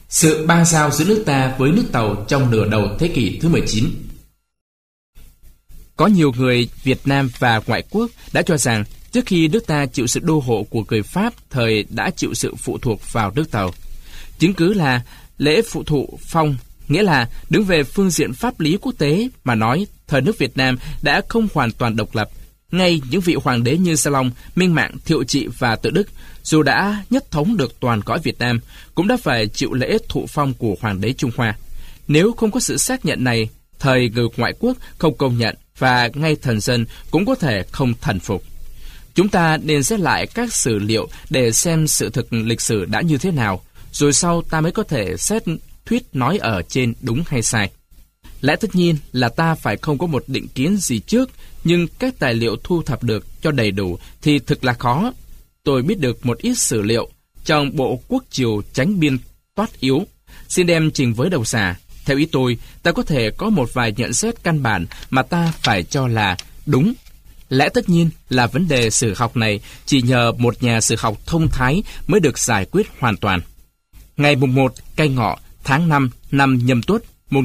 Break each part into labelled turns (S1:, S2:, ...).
S1: Sự bang giao giữa nước ta với nước Tàu trong nửa đầu thế kỷ thứ 19. Có nhiều người Việt Nam và ngoại quốc đã cho rằng trước khi nước ta chịu sự đô hộ của người Pháp, thời đã chịu sự phụ thuộc vào nước Tàu. Chứng cứ là lễ phụ thụ phong, nghĩa là đứng về phương diện pháp lý quốc tế mà nói, thời nước Việt Nam đã không hoàn toàn độc lập. Ngay những vị hoàng đế như Gia Long, Minh Mạng, Thiệu Trị và Tự Đức, dù đã nhất thống được toàn cõi Việt Nam, cũng đã phải chịu lễ thụ phong của hoàng đế Trung Hoa. Nếu không có sự xác nhận này, thời người ngoại quốc không công nhận và ngay thần dân cũng có thể không thần phục. Chúng ta nên xét lại các sử liệu để xem sự thực lịch sử đã như thế nào, rồi sau ta mới có thể xét thuyết nói ở trên đúng hay sai. Lẽ tất nhiên là ta phải không có một định kiến gì trước, nhưng các tài liệu thu thập được cho đầy đủ thì thực là khó. Tôi biết được một ít sử liệu trong bộ Quốc Triều Chánh Biên Toát Yếu, xin đem trình với độc giả. Theo ý tôi, ta có thể có một vài nhận xét căn bản mà ta phải cho là đúng. Lẽ tất nhiên là vấn đề sử học này chỉ nhờ một nhà sử học thông thái mới được giải quyết hoàn toàn. Ngày mùng 1 Canh Ngọ tháng 5 năm Nhâm Tuất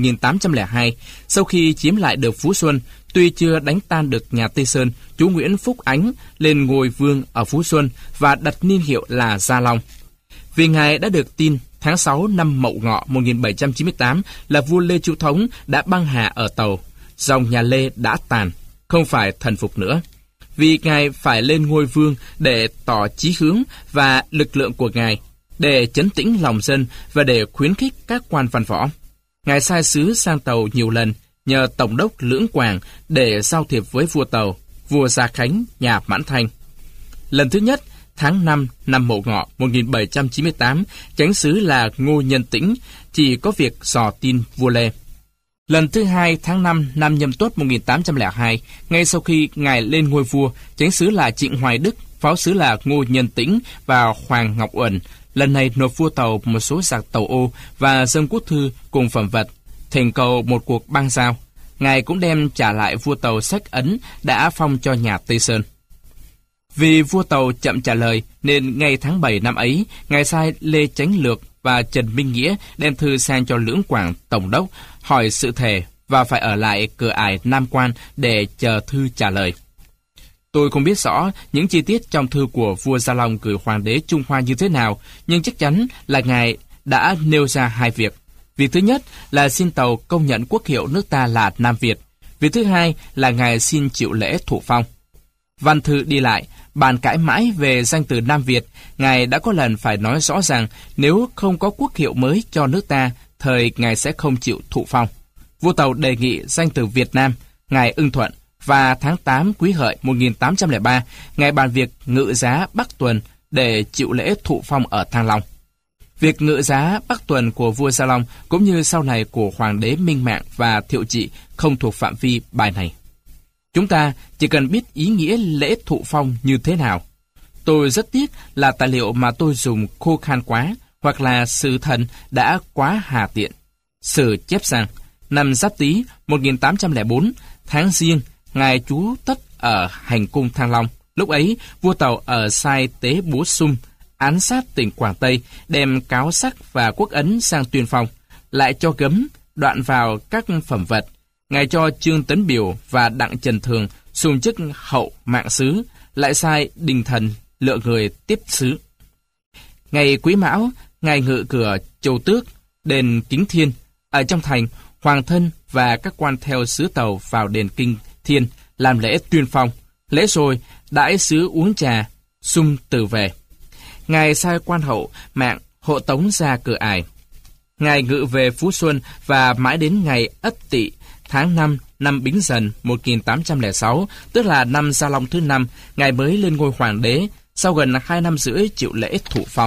S1: 1802, sau khi chiếm lại được Phú Xuân, tuy chưa đánh tan được nhà Tây Sơn, chú Nguyễn Phúc Ánh lên ngôi vương ở Phú Xuân và đặt niên hiệu là Gia Long. Vì ngài đã được tin tháng 6 năm Mậu Ngọ 1798 là vua Lê Chu Thống đã băng hà ở Tàu, dòng nhà Lê đã tàn, không phải thần phục nữa. Vì ngài phải lên ngôi vương để tỏ chí hướng và lực lượng của ngài, để trấn tĩnh lòng dân và để khuyến khích các quan văn võ. Ngài sai sứ sang Tàu nhiều lần, nhờ Tổng đốc Lưỡng Quảng để giao thiệp với vua Tàu, vua Gia Khánh, nhà Mãn Thanh. Lần thứ nhất, tháng 5 năm Mậu Ngọ 1798, chánh sứ là Ngô Nhân Tĩnh, chỉ có việc dò tin vua Lê. Lần thứ hai, tháng 5 năm Nhâm Tuất 1802, ngay sau khi ngài lên ngôi vua, chánh sứ là Trịnh Hoài Đức, phó sứ là Ngô Nhân Tĩnh và Hoàng Ngọc Uẩn, lần này nộp vua Tàu một số giặc tàu ô và dâng quốc thư cùng phẩm vật, thỉnh cầu một cuộc bang giao. Ngài cũng đem trả lại vua Tàu sách ấn đã phong cho nhà Tây Sơn. Vì vua Tàu chậm trả lời, nên ngay tháng 7 năm ấy, ngài sai Lê Chánh Lược và Trần Minh Nghĩa đem thư sang cho Lưỡng Quảng Tổng đốc hỏi sự thể và phải ở lại cửa ải Nam Quan để chờ thư trả lời. Tôi không biết rõ những chi tiết trong thư của vua Gia Long gửi hoàng đế Trung Hoa như thế nào, nhưng chắc chắn là ngài đã nêu ra hai việc. Việc thứ nhất là xin Tàu công nhận quốc hiệu nước ta là Nam Việt. Việc thứ hai là ngài xin chịu lễ thụ phong. Văn thư đi lại, bàn cãi mãi về danh từ Nam Việt, ngài đã có lần phải nói rõ rằng nếu không có quốc hiệu mới cho nước ta, thời ngài sẽ không chịu thụ phong. Vua Tàu đề nghị danh từ Việt Nam, ngài ưng thuận, và tháng 8 Quý Hợi 1803, ngài bàn việc ngự giá Bắc Tuần để chịu lễ thụ phong ở Thăng Long. Việc ngự giá Bắc Tuần của vua Gia Long cũng như sau này của hoàng đế Minh Mạng và Thiệu Trị không thuộc phạm vi bài này. Chúng ta chỉ cần biết ý nghĩa lễ thụ phong như thế nào. Tôi rất tiếc là tài liệu mà tôi dùng khô khan quá, hoặc là sử thần đã quá hà tiện. Sử chép rằng, năm Giáp Tý 1804, tháng Giêng, ngài trú tất ở hành cung Thăng Long. Lúc ấy, vua Tàu ở sai tế Bố Sung, án sát tỉnh Quảng Tây, đem cáo sắc và quốc ấn sang tuyên phong, lại cho gấm, đoạn vào các phẩm vật. Ngài cho Trương Tấn Biểu và Đặng Trần Thường xung chức hậu mạng sứ, lại sai Đình Thần lựa người tiếp sứ. Ngày Quý Mão, ngài ngự cửa Châu Tước, đền Kính Thiên. Ở trong thành, hoàng thân và các quan theo sứ Tàu vào đền Kinh Thiên làm lễ tuyên phong. Lễ rồi, đãi sứ uống trà, sung từ về. Ngài sai quan hậu Mạng hộ tống ra cửa ải. Ngài ngự về Phú Xuân và mãi đến ngày Ất Tỵ, tháng 5 năm Bính Dần 1806, tức là năm Gia Long thứ 5, ngài mới lên ngôi hoàng đế, sau gần 2 năm rưỡi chịu lễ thụ phong.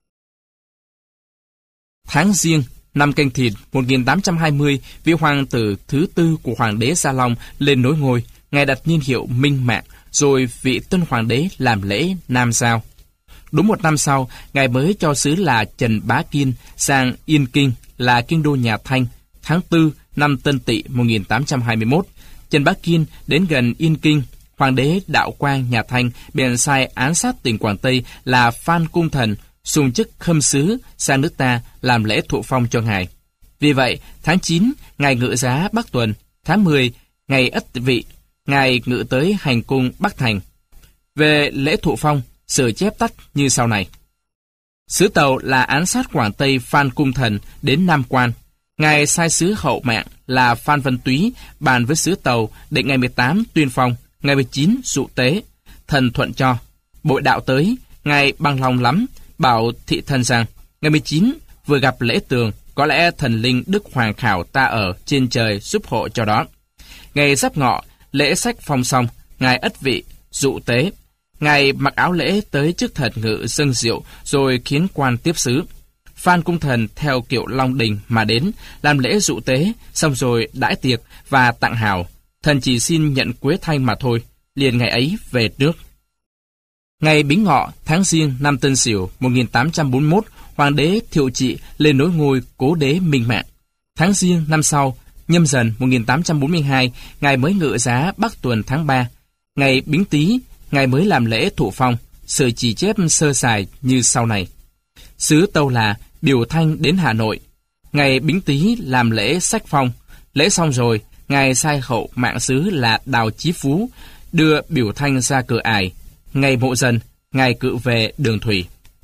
S1: Tháng Giêng năm Canh Thìn 1820, vị hoàng tử thứ tư của hoàng đế Gia Long lên nối ngôi, ngài đặt niên hiệu Minh Mạng, rồi vị tân hoàng đế làm lễ Nam Giao. Đúng 1 năm sau, ngài mới cho sứ là Trần Bá Kiên sang Yên Kinh là kinh đô nhà Thanh, tháng 4 năm Tân Tỵ 1821. Trần Bá Kiên đến gần Yên Kinh, hoàng đế Đạo Quang nhà Thanh bèn sai án sát tỉnh Quảng Tây là Phan Cung Thần xung chức khâm sứ sang nước ta làm lễ thụ phong cho Ngài. Vì vậy, tháng 9, Ngài ngự giá Bắc Tuần, tháng 10, ngày Ất Vị, Ngài ngự tới hành cung Bắc Thành. Về lễ thụ phong, sự chép tắt như sau này. Sứ Tàu là án sát Quảng Tây Phan Cung Thần đến Nam Quan. Ngài sai sứ hậu mạng là Phan Văn Túy bàn với sứ Tàu định ngày 18 tuyên phong, ngày 19 dụ tế. Thần thuận cho. Bội đạo tới, Ngài bằng lòng lắm, bảo thị thần rằng, ngày 19 vừa gặp lễ tường, có lẽ thần linh Đức Hoàng Khảo ta ở trên trời giúp hộ cho đó. Ngày Giáp Ngọ, lễ sách phong xong, Ngài Ất Vị, dụ tế. Ngài mặc áo lễ tới trước thần ngự dâng rượu, rồi khiến quan tiếp sứ. Phan Cung Thần theo kiệu Long Đình mà đến, làm lễ dụ tế, xong rồi đãi tiệc và tặng hào. Thần chỉ xin nhận Quế Thanh mà thôi, liền ngày ấy về nước. Ngày Bính Ngọ, tháng Giêng năm Tân Sửu 1841, Hoàng đế Thiệu Trị lên nối ngôi Cố đế Minh Mạng. Tháng Giêng năm sau, Nhâm Dần 1842, Ngài mới ngự giá Bắc Tuần tháng 3. Ngày Bính Tý, Ngài mới làm lễ thụ phong, sự chỉ chép sơ sài như sau này. Sứ Tâu là biểu thanh đến Hà Nội. Ngày Bính Tý làm lễ sách phong. Lễ xong rồi, Ngài sai hậu mạng sứ là Đào Chí Phú đưa biểu thanh ra cửa ải. Ngày Mộ Dần, Ngài cự về đường thủy.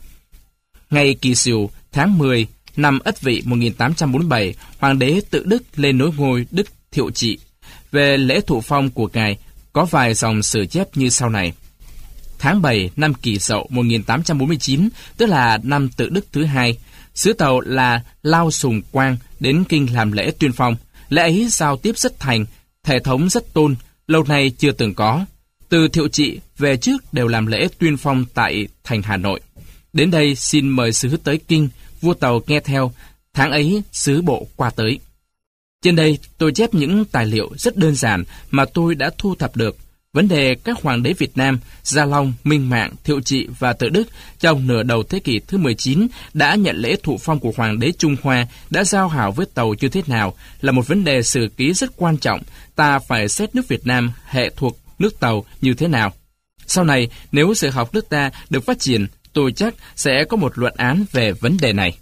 S1: Ngày Kỷ Sửu, tháng 10, năm Ất Vị 1847, Hoàng đế Tự Đức lên nối ngôi Đức Thiệu Trị. Về lễ thụ phong của Ngài, có vài dòng sử chép như sau này. Tháng 7 năm Kỷ Dậu 1849, tức là năm Tự Đức thứ hai, sứ Tàu là Lao Sùng Quang đến kinh làm lễ tuyên phong. Lễ ấy giao tiếp rất thành, thể thống rất tôn, lâu nay chưa từng có. Từ Thiệu Trị về trước đều làm lễ tuyên phong tại thành Hà Nội. Đến đây xin mời sứ tới kinh, vua Tàu nghe theo. Tháng ấy sứ bộ qua tới. Trên đây tôi chép những tài liệu rất đơn giản mà tôi đã thu thập được. Vấn đề các hoàng đế Việt Nam, Gia Long, Minh Mạng, Thiệu Trị và Tự Đức trong nửa đầu thế kỷ thứ 19 đã nhận lễ thụ phong của hoàng đế Trung Hoa, đã giao hảo với Tàu như thế nào, là một vấn đề sử ký rất quan trọng. Ta phải xét nước Việt Nam hệ thuộc nước Tàu như thế nào. Sau này, nếu sử học nước ta được phát triển, tôi chắc sẽ có một luận án về vấn đề này.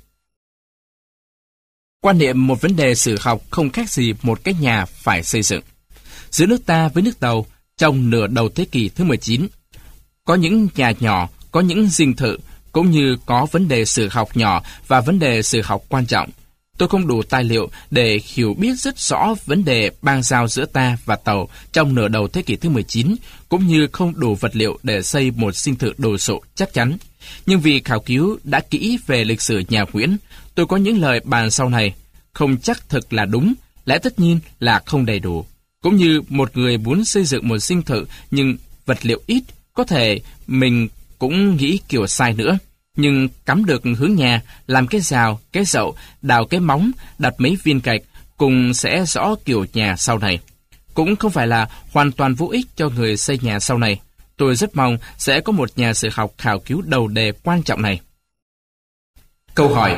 S1: Quan niệm một vấn đề sử học không khác gì một cái nhà phải xây dựng. Giữa nước ta với nước Tàu, trong nửa đầu thế kỷ thứ 19, có những nhà nhỏ, có những dinh thự, cũng như có vấn đề sử học nhỏ và vấn đề sử học quan trọng. Tôi không đủ tài liệu để hiểu biết rất rõ vấn đề bang giao giữa ta và Tàu trong nửa đầu thế kỷ thứ 19, cũng như không đủ vật liệu để xây một dinh thự đồ sộ chắc chắn. Nhưng vì khảo cứu đã kỹ về lịch sử nhà Nguyễn, tôi có những lời bàn sau này, không chắc thực là đúng, lẽ tất nhiên là không đầy đủ. Cũng như một người muốn xây dựng một dinh thự nhưng vật liệu ít, có thể mình cũng nghĩ kiểu sai nữa. Nhưng cắm được hướng nhà, làm cái rào, cái dậu, đào cái móng, đặt mấy viên gạch, cùng sẽ rõ kiểu nhà sau này. Cũng không phải là hoàn toàn vô ích cho người xây nhà sau này. Tôi rất mong sẽ có một nhà sử học khảo cứu đầu đề quan trọng này. Câu hỏi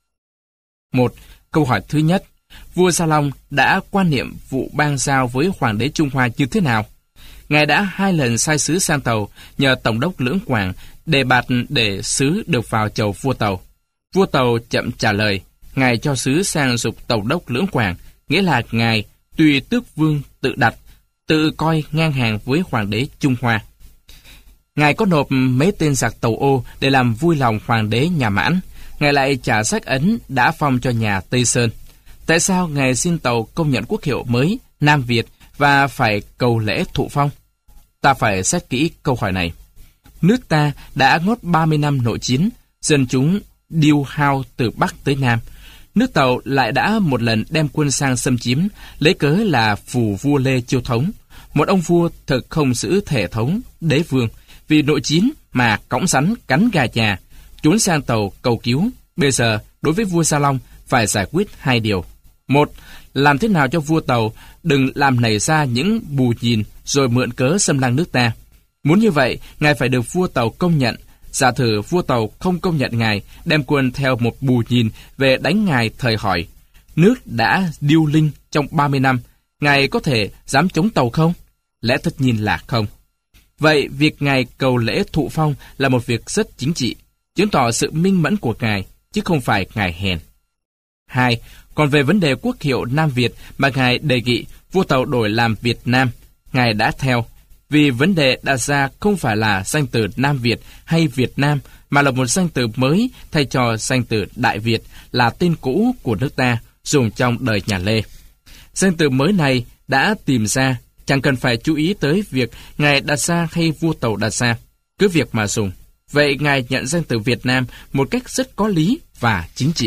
S1: 1. Câu hỏi thứ nhất. Vua Gia Long đã quan niệm vụ bang giao với hoàng đế Trung Hoa như thế nào? Ngài đã 2 lần sai sứ sang Tàu nhờ Tổng đốc Lưỡng Quảng đề bạt để sứ được vào chầu vua Tàu. Vua Tàu chậm trả lời. Ngài cho sứ sang giục Tổng đốc Lưỡng Quảng, nghĩa là Ngài tùy tước vương tự đặt, tự coi ngang hàng với hoàng đế Trung Hoa. Ngài có nộp mấy tên giặc Tàu Ô để làm vui lòng hoàng đế nhà Mãn. Ngài lại trả sách ấn đã phong cho nhà Tây Sơn. Tại sao Ngài xin Tàu công nhận quốc hiệu mới Nam Việt và phải cầu lễ thụ phong? Ta phải xét kỹ câu hỏi này. Nước ta đã ngót 30 năm nội chiến, dân chúng điêu hao từ Bắc tới Nam. Nước Tàu lại đã một lần đem quân sang xâm chiếm, lấy cớ là phù vua Lê Chiêu Thống. Một ông vua thực không giữ thể thống đế vương, vì nội chiến mà cõng rắn cắn gà nhà, trốn sang Tàu cầu cứu. Bây giờ, đối với vua Gia Long, phải giải quyết 2 điều. 1. Làm thế nào cho vua Tàu đừng làm nảy ra những bù nhìn rồi mượn cớ xâm lăng nước ta. Muốn như vậy, Ngài phải được vua Tàu công nhận. Giả thử vua Tàu không công nhận Ngài, đem quân theo một bù nhìn về đánh Ngài thời hỏi. Nước đã điêu linh trong 30 năm, Ngài có thể dám chống Tàu không? Lẽ tất nhiên là không. Vậy, việc Ngài cầu lễ thụ phong là một việc rất chính trị. chứng tỏ sự minh mẫn của Ngài, chứ không phải Ngài hèn. 2. Còn về vấn đề quốc hiệu Nam Việt mà Ngài đề nghị vua Tàu đổi làm Việt Nam, Ngài đã theo, vì vấn đề đặt ra không phải là danh từ Nam Việt hay Việt Nam, mà là một danh từ mới thay cho danh từ Đại Việt là tên cũ của nước ta, dùng trong đời nhà Lê. Danh từ mới này đã tìm ra, chẳng cần phải chú ý tới việc Ngài đặt ra hay vua Tàu đặt ra, cứ việc mà dùng. Vậy Ngài nhận danh từ Việt Nam một cách rất có lý và chính trị.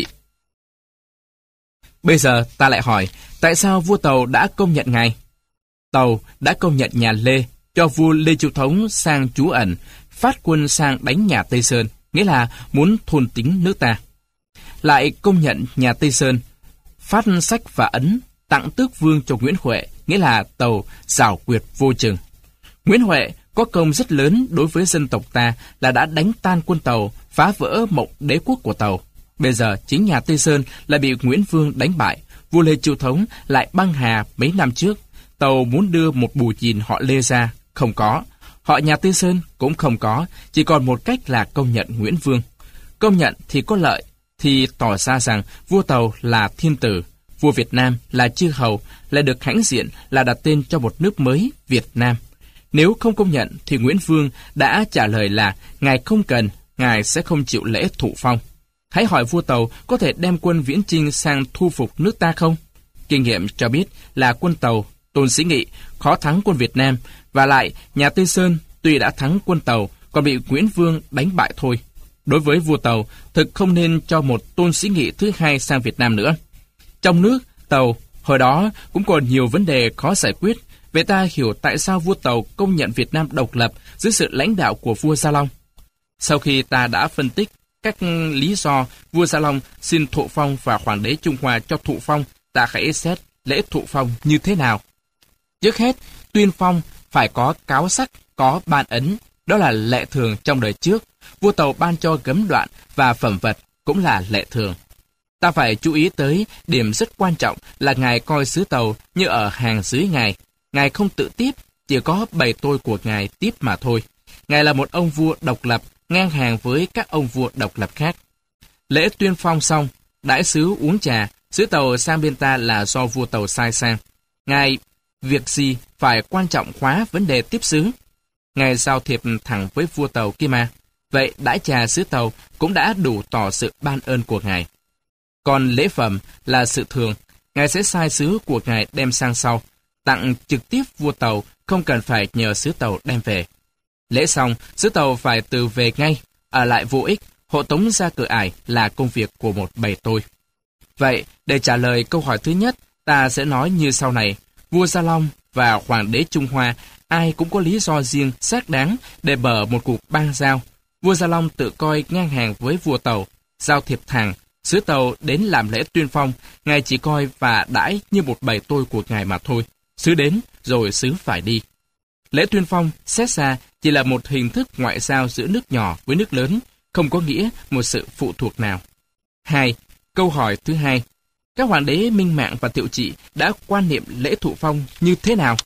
S1: Bây giờ ta lại hỏi, tại sao vua Tàu đã công nhận Ngài? Tàu đã công nhận nhà Lê, cho vua Lê Chiêu Thống sang trú ẩn, phát quân sang đánh nhà Tây Sơn, nghĩa là muốn thôn tính nước ta. Lại công nhận nhà Tây Sơn, phát sách và ấn, tặng tước vương cho Nguyễn Huệ, nghĩa là Tàu giảo quyệt vô chừng. Nguyễn Huệ có công rất lớn đối với dân tộc ta là đã đánh tan quân Tàu, phá vỡ mộng đế quốc của Tàu. Bây giờ chính nhà Tây Sơn lại bị Nguyễn Vương đánh bại, vua Lê Chiêu Thống lại băng hà mấy năm trước. Tàu muốn đưa một bù nhìn họ Lê ra, không có. Họ nhà Tây Sơn cũng không có, chỉ còn một cách là công nhận Nguyễn Vương. Công nhận thì có lợi, thì tỏ ra rằng vua Tàu là thiên tử, vua Việt Nam là chư hầu, lại được hãnh diện là đặt tên cho một nước mới, Việt Nam. Nếu không công nhận thì Nguyễn Vương đã trả lời là Ngài không cần, Ngài sẽ không chịu lễ thụ phong. Hãy hỏi vua Tàu có thể đem quân viễn chinh sang thu phục nước ta không? Kinh nghiệm cho biết là quân Tàu, Tôn Sĩ Nghị khó thắng quân Việt Nam, và lại nhà Tây Sơn tuy đã thắng quân Tàu còn bị Nguyễn Vương đánh bại thôi. Đối với vua Tàu, thực không nên cho một Tôn Sĩ Nghị thứ hai sang Việt Nam nữa. Trong nước, Tàu hồi đó cũng còn nhiều vấn đề khó giải quyết. Vậy ta hiểu tại sao vua Tàu công nhận Việt Nam độc lập dưới sự lãnh đạo của vua Gia Long. Sau khi ta đã phân tích các lý do vua Gia Long xin thụ phong và hoàng đế Trung Hoa cho thụ phong, ta hãy xét lễ thụ phong như thế nào. Trước hết, tuyên phong phải có cáo sắc, có ban ấn, đó là lệ thường trong đời trước. Vua Tàu ban cho gấm đoạn và phẩm vật cũng là lệ thường. Ta phải chú ý tới điểm rất quan trọng là Ngài coi xứ Tàu như ở hàng dưới Ngài. Ngài không tự tiếp, chỉ có bầy tôi của Ngài tiếp mà thôi. Ngài là một ông vua độc lập, ngang hàng với các ông vua độc lập khác. Lễ tuyên phong xong, đãi sứ uống trà, sứ Tàu sang bên ta là do vua Tàu sai sang. Ngài việc gì phải quan trọng quá vấn đề tiếp sứ. Ngài giao thiệp thẳng với vua Tàu kia mà. Vậy đãi trà sứ Tàu cũng đã đủ tỏ sự ban ơn của Ngài. Còn lễ phẩm là sự thường, Ngài sẽ sai sứ của Ngài đem sang sau, tặng trực tiếp vua Tàu, không cần phải nhờ sứ Tàu đem về. Lễ xong, sứ Tàu phải từ về ngay, ở lại vô ích, hộ tống ra cửa ải là công việc của một bầy tôi. Vậy, để trả lời câu hỏi thứ nhất, ta sẽ nói như sau này. Vua Gia Long và hoàng đế Trung Hoa, ai cũng có lý do riêng xác đáng để mở một cuộc bang giao. Vua Gia Long tự coi ngang hàng với vua Tàu, giao thiệp thẳng. Sứ Tàu đến làm lễ tuyên phong, Ngài chỉ coi và đãi như một bầy tôi của Ngài mà thôi. Sứ đến, rồi sứ phải đi. Lễ tuyên phong, xét ra, chỉ là một hình thức ngoại giao giữa nước nhỏ với nước lớn, không có nghĩa một sự phụ thuộc nào. 2. Câu hỏi thứ hai. Các hoàng đế Minh Mạng và Thiệu Trị đã quan niệm lễ thụ phong như thế nào?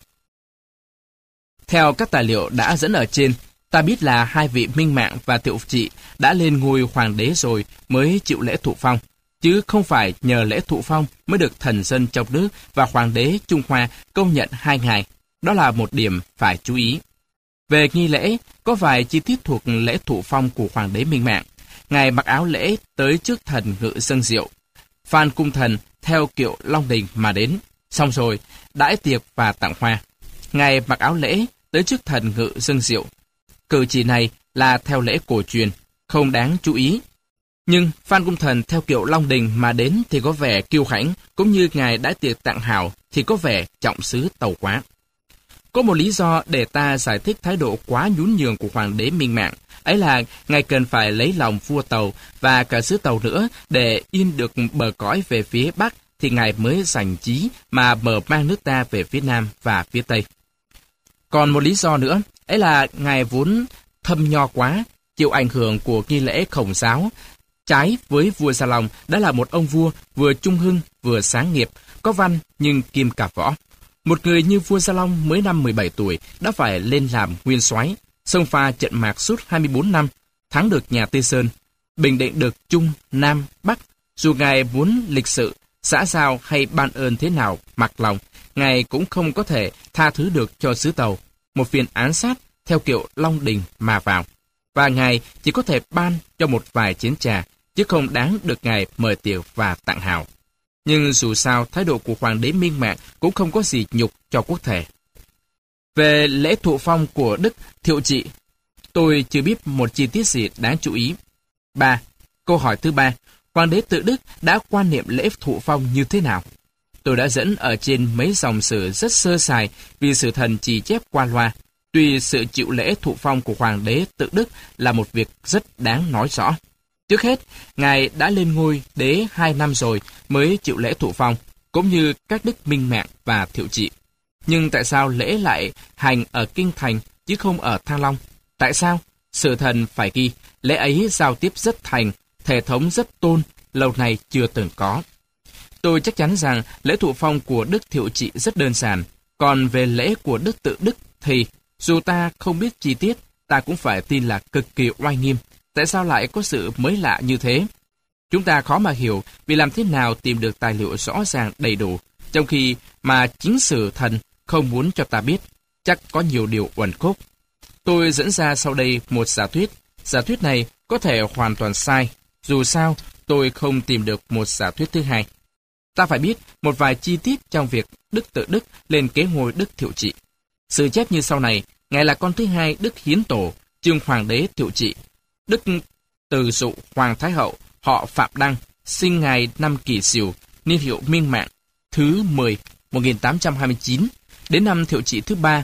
S1: Theo các tài liệu đã dẫn ở trên, ta biết là hai vị Minh Mạng và Thiệu Trị đã lên ngôi hoàng đế rồi mới chịu lễ thụ phong, chứ không phải nhờ lễ thụ phong mới được thần dân trong nước và hoàng đế Trung Hoa công nhận hai ngài. Đó là một điểm phải chú ý. Về nghi lễ, có vài chi tiết thuộc lễ thụ phong của hoàng đế Minh Mạng. Ngài mặc áo lễ tới trước thần ngự dâng rượu. Phan cung thần theo kiệu Long Đình mà đến, xong rồi đãi tiệc và tặng hoa. Ngài mặc áo lễ tới trước thần ngự dâng rượu. Cử chỉ này là theo lễ cổ truyền, không đáng chú ý. Nhưng Phan cung thần theo kiệu Long Đình mà đến thì có vẻ kiêu hãnh, cũng như ngài đãi tiệc tặng hào thì có vẻ trọng xứ Tàu quá. Có một lý do để ta giải thích thái độ quá nhún nhường của hoàng đế Minh Mạng, ấy là ngài cần phải lấy lòng vua Tàu và cả xứ Tàu nữa để yên được bờ cõi về phía Bắc thì ngài mới giành chí mà mở mang nước ta về phía Nam và phía Tây. Còn một lý do nữa, ấy là ngài vốn thâm nho quá, chịu ảnh hưởng của nghi lễ Khổng giáo, trái với vua Gia Long đã là một ông vua vừa trung hưng vừa sáng nghiệp, có văn nhưng kiêm cả võ. Một người như vua Gia Long mới năm 17 tuổi đã phải lên làm nguyên soái, xông pha trận mạc suốt 24 năm, thắng được nhà Tây Sơn, bình định được Trung, Nam, Bắc. Dù Ngài muốn lịch sự, xã giao hay ban ơn thế nào mặc lòng, Ngài cũng không có thể tha thứ được cho xứ Tàu một viên án sát theo kiểu Long Đình mà vào. Và Ngài chỉ có thể ban cho một vài chén trà, chứ không đáng được Ngài mời tiệc và tặng hào. Nhưng dù sao, thái độ của Hoàng đế Minh Mạng cũng không có gì nhục cho quốc thể. Về lễ thụ phong của Đức Thiệu Trị, tôi chưa biết một chi tiết gì đáng chú ý. 3. Câu hỏi thứ 3. Hoàng đế Tự Đức đã quan niệm lễ thụ phong như thế nào? Tôi đã dẫn ở trên mấy dòng sử rất sơ sài vì sử thần chỉ chép qua loa. Tuy sự chịu lễ thụ phong của Hoàng đế Tự Đức là một việc rất đáng nói rõ. Trước hết, Ngài đã lên ngôi đế 2 năm rồi mới chịu lễ thụ phong, cũng như các đức Minh Mạng và Thiệu Trị. Nhưng tại sao lễ lại hành ở Kinh Thành chứ không ở Thăng Long? Tại sao? Sử thần phải ghi, lễ ấy giao tiếp rất thành, thể thống rất tôn, lâu nay chưa từng có. Tôi chắc chắn rằng lễ thụ phong của Đức Thiệu Trị rất đơn giản, còn về lễ của Đức Tự Đức thì, dù ta không biết chi tiết, ta cũng phải tin là cực kỳ oai nghiêm. Tại sao lại có sự mới lạ như thế? Chúng ta khó mà hiểu vì làm thế nào tìm được tài liệu rõ ràng đầy đủ, trong khi mà chính sử thần không muốn cho ta biết, chắc có nhiều điều uẩn khúc. Tôi dẫn ra sau đây một giả thuyết. Giả thuyết này có thể hoàn toàn sai, dù sao tôi không tìm được một giả thuyết thứ hai. Ta phải biết một vài chi tiết trong việc Đức Tự Đức lên kế ngôi Đức Thiệu Trị. Sự chép như sau này, Ngài là con thứ hai Đức Hiến Tổ, Chương Hoàng đế Thiệu Trị. Đức Từ Dụ Hoàng Thái Hậu, họ Phạm Đăng, sinh ngày năm Kỷ Sửu, niên hiệu Minh Mạng, thứ 10, 1829. Đến năm Thiệu Trị thứ 3,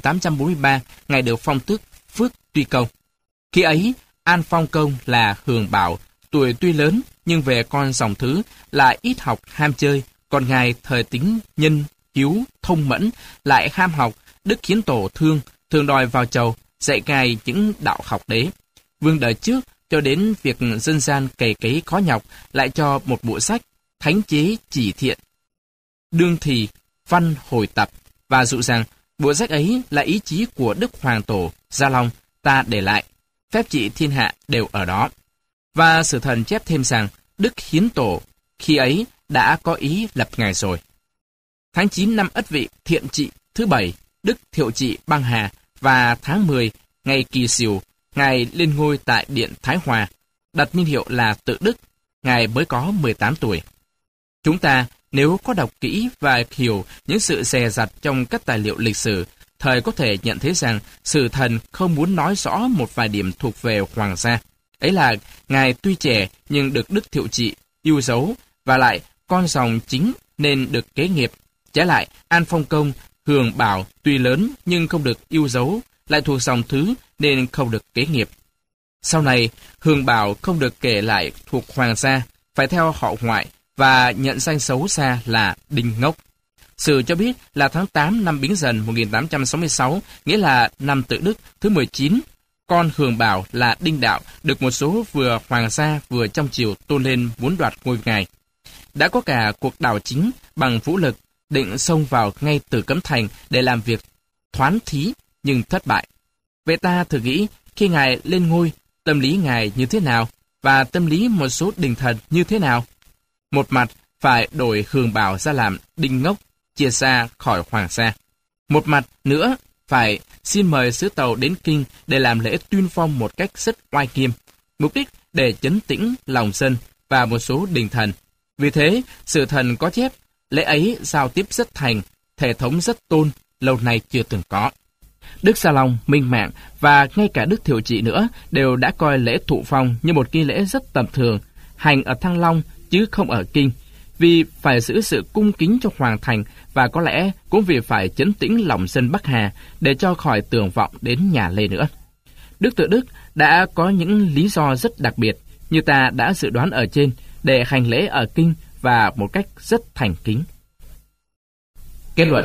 S1: 1843, Ngài được phong tước Phước Tuy Công. Khi ấy, An phong công là Hường Bảo, tuổi tuy lớn nhưng về con dòng thứ là ít học ham chơi, còn Ngài thời tính nhân, hiếu, thông mẫn, lại ham học. Đức Hiến Tổ thường đòi vào chầu, dạy Ngài những đạo học đế. Vương đời trước, cho đến việc dân gian cày cấy khó nhọc, lại cho một bộ sách, thánh chế chỉ thiện, đương thì, văn hồi tập, và dụ rằng bộ sách ấy là ý chí của Đức Hoàng Tổ, Gia Long, ta để lại, phép trị thiên hạ đều ở đó. Và sử thần chép thêm rằng, Đức Hiến Tổ, khi ấy đã có ý lập Ngài rồi. Tháng 9 năm Ất Vị, Thiện Trị thứ 7, Đức Thiệu Trị băng hà, và tháng 10, ngày Kỷ Sửu, Ngài lên ngôi tại Điện Thái Hòa, đặt niên hiệu là Tự Đức. Ngài mới có 18 tuổi. Chúng ta, nếu có đọc kỹ và hiểu những sự dè dặt trong các tài liệu lịch sử, thời có thể nhận thấy rằng sử thần không muốn nói rõ một vài điểm thuộc về hoàng gia. Ấy là, Ngài tuy trẻ nhưng được Đức Thiệu Trị yêu dấu, và lại con dòng chính nên được kế nghiệp. Trái lại, An Phong Công, Hường Bảo tuy lớn nhưng không được yêu dấu, lại thuộc dòng thứ nên không được kế nghiệp. Sau này, Hường Bảo không được kể lại thuộc hoàng gia, phải theo họ ngoại và nhận danh xấu xa là Đinh Ngốc. Sử cho biết là tháng 8 năm Bính Dần 1866, nghĩa là năm Tự Đức thứ 19, con Hường Bảo là Đinh Đạo được một số vừa hoàng gia vừa trong triều tôn lên muốn đoạt ngôi Ngài. Đã có cả cuộc đảo chính bằng vũ lực, định xông vào ngay từ Cấm Thành để làm việc thoán thí nhưng thất bại. Vậy ta thử nghĩ khi Ngài lên ngôi, tâm lý Ngài như thế nào và tâm lý một số đình thần như thế nào? Một mặt phải đổi Hường Bảo ra làm Đinh Ngốc, chia xa khỏi hoàng gia. Một mặt nữa phải xin mời sứ Tàu đến Kinh để làm lễ tuyên phong một cách rất oai nghiêm, mục đích để chấn tĩnh lòng dân và một số đình thần. Vì thế, sử thần có chép, lễ ấy giao tiếp rất thành, thể thống rất tôn, lâu nay chưa từng có. Đức Gia Long, Minh Mạng và ngay cả Đức Thiệu Trị nữa đều đã coi lễ thụ phong như một nghi lễ rất tầm thường, hành ở Thăng Long chứ không ở Kinh, vì phải giữ sự cung kính cho hoàng thành và có lẽ cũng vì phải chấn tĩnh lòng dân Bắc Hà để cho khỏi tưởng vọng đến nhà Lê nữa. Đức Tự Đức đã có những lý do rất đặc biệt như ta đã dự đoán ở trên để hành lễ ở Kinh và một cách rất thành kính. Kết luận: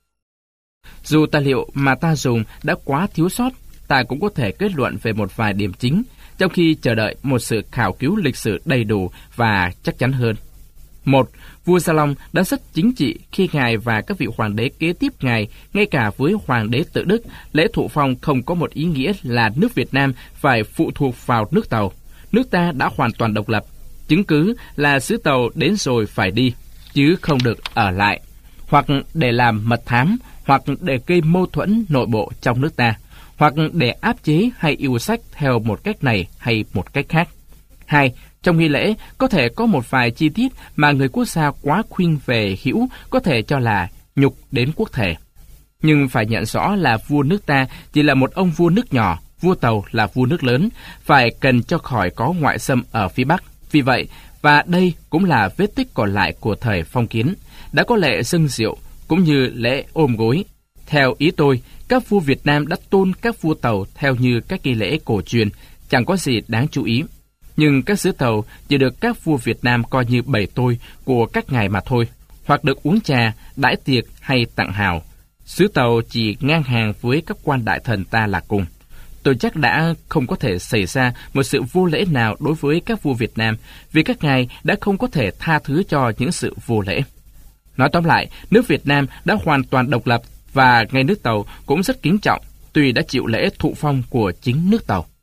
S1: dù tài liệu mà ta dùng đã quá thiếu sót, ta cũng có thể kết luận về một vài điểm chính, trong khi chờ đợi một sự khảo cứu lịch sử đầy đủ và chắc chắn hơn. 1. Vua Gia Long đã rất chính trị khi Ngài và các vị hoàng đế kế tiếp Ngài, ngay cả với hoàng đế Tự Đức, lễ thụ phong không có một ý nghĩa là nước Việt Nam phải phụ thuộc vào nước Tàu. nước ta đã hoàn toàn độc lập. Chứng cứ là sứ tàu đến rồi phải đi, chứ không được ở lại, hoặc để làm mật thám, hoặc để gây mâu thuẫn nội bộ trong nước ta, hoặc để áp chế hay yêu sách theo một cách này hay một cách khác. 2. Trong nghi lễ có thể có một vài chi tiết mà người quốc gia quá khuynh về hữu có thể cho là nhục đến quốc thể. Nhưng phải nhận rõ là vua nước ta chỉ là một ông vua nước nhỏ, vua Tàu là vua nước lớn, phải cần cho khỏi có ngoại xâm ở phía Bắc. Vì vậy, và đây cũng là vết tích còn lại của thời phong kiến, đã có lễ dâng rượu cũng như lễ ôm gối. Theo ý tôi, các vua Việt Nam đã tôn các vua Tàu theo như các nghi lễ cổ truyền, chẳng có gì đáng chú ý. Nhưng các sứ Tàu chỉ được các vua Việt Nam coi như bầy tôi của các ngài mà thôi, hoặc được uống trà, đãi tiệc hay tặng hào. Sứ Tàu chỉ ngang hàng với các quan đại thần ta là cùng. Tôi chắc đã không có thể xảy ra một sự vô lễ nào đối với các vua Việt Nam, vì các ngài đã không có thể tha thứ cho những sự vô lễ. Nói tóm lại, nước Việt Nam đã hoàn toàn độc lập và ngay nước Tàu cũng rất kính trọng, tuy đã chịu lễ thụ phong của chính nước Tàu.